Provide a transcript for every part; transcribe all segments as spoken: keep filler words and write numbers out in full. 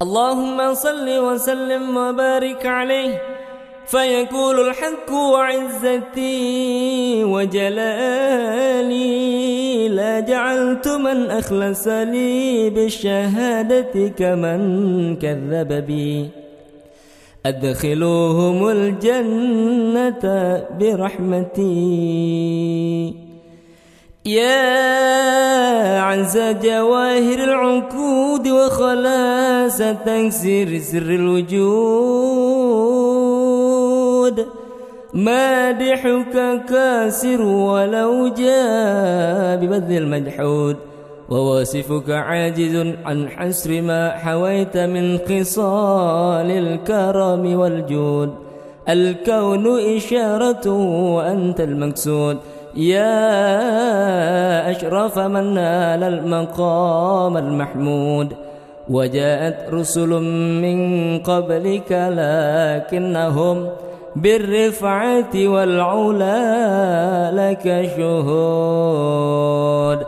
اللهم صل وسلم وبارك عليه، فيقول الحق وعزتي وجلالي لا جعلت من أخلص لي بالشهادة كمن كذب بي، أدخلوهم الجنة برحمتي. يا عنز جواهر العقود وخلاص تكسير سر الوجود، مادحك كاسر ولو جاء ببذل المجحود، وواصفك عاجز عن حسر ما حويت من خصال الكرم والجود. الكون إشارة وأنت المقصود، يا أشرف من نال المقام المحمود. وجاءت رسل من قبلك لكنهم بالرفعة والعلا لك شهود.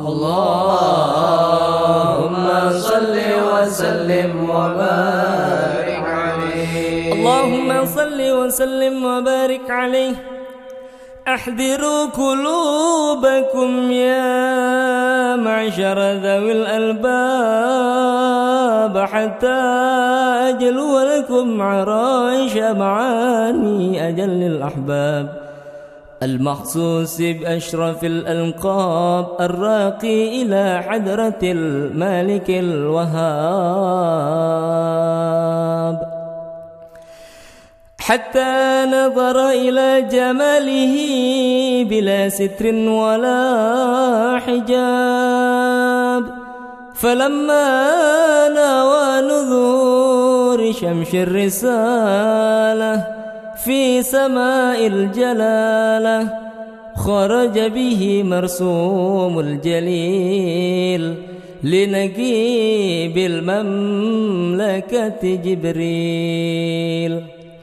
اللهم صل وسلم وبارك عليه. اللهم صل وسلم وبارك عليه. أحذروا قلوبكم يا معشر ذوي الألباب، حتى أجلو لكم عرائش معاني أجل الأحباب، المخصوص بأشرف الألقاب، الراقي إلى حضرة المالك الوهاب. حتى نظر إلى جماله بلا ستر ولا حجاب، فلما نوى نذور شمس الرسالة في سماء الجلالة، خرج به مرسوم الجليل لنجيب المملكة جبريل.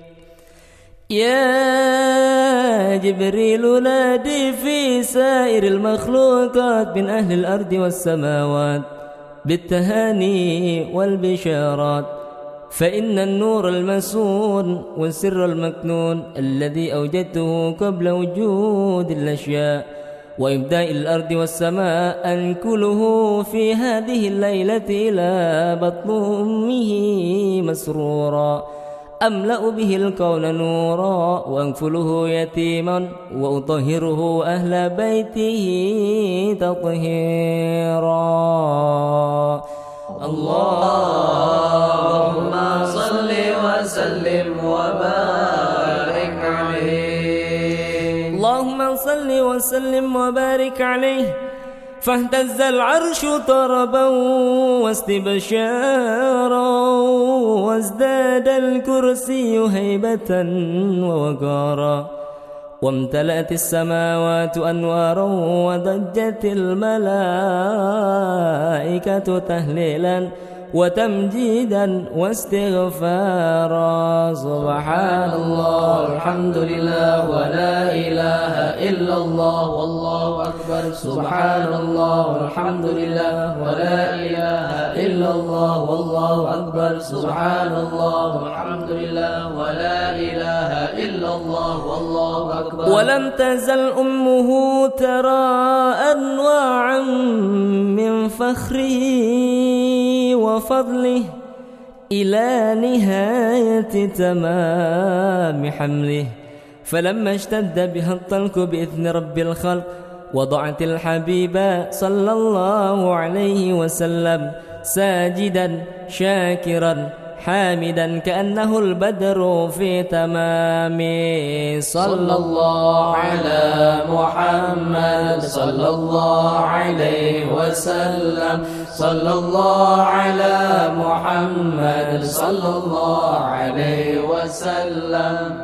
يا جبريل نادي في سائر المخلوقات من أهل الأرض والسماوات بالتهاني والبشارات، فإن النور المسون والسر المكنون الذي أوجدته قبل وجود الأشياء وإبداء الأرض والسماء أنكله في هذه الليلة إلى بطن أمه مسرورا، أملأ به الكون نورا، وأنفله يتيما، وأطهره أهل بيته تطهيرا. اللهم صل وسلم وبارك عليه. اللهم صل وسلم وبارك عليه. فاهتز العرش طربا واستبشارا، وازداد الكرسي هيبة ووقارا، وامتلأت السماوات أنوارا، وضجت الملائكة تهليلا وتمجيدا واستغفارا. سبحان الله والحمد لله ولا إله إلا الله والله أكبر. سبحان الله والحمد لله ولا إله إلا الله والله أكبر. سبحان الله والحمد لله ولا إله إلا الله والله أكبر. ولم تزل أمه ترى أنواعا من فخره وفضله إلى نهاية تمام حمله، فلما اشتد بها الطلق بإذن رب الخلق وضعت الحبيب صلى الله عليه وسلم ساجدا شاكرا حامدا كأنه البدر في تمامه. صلى الله على محمد صلى الله عليه وسلم. صلى الله على محمد صلى الله عليه وسلم.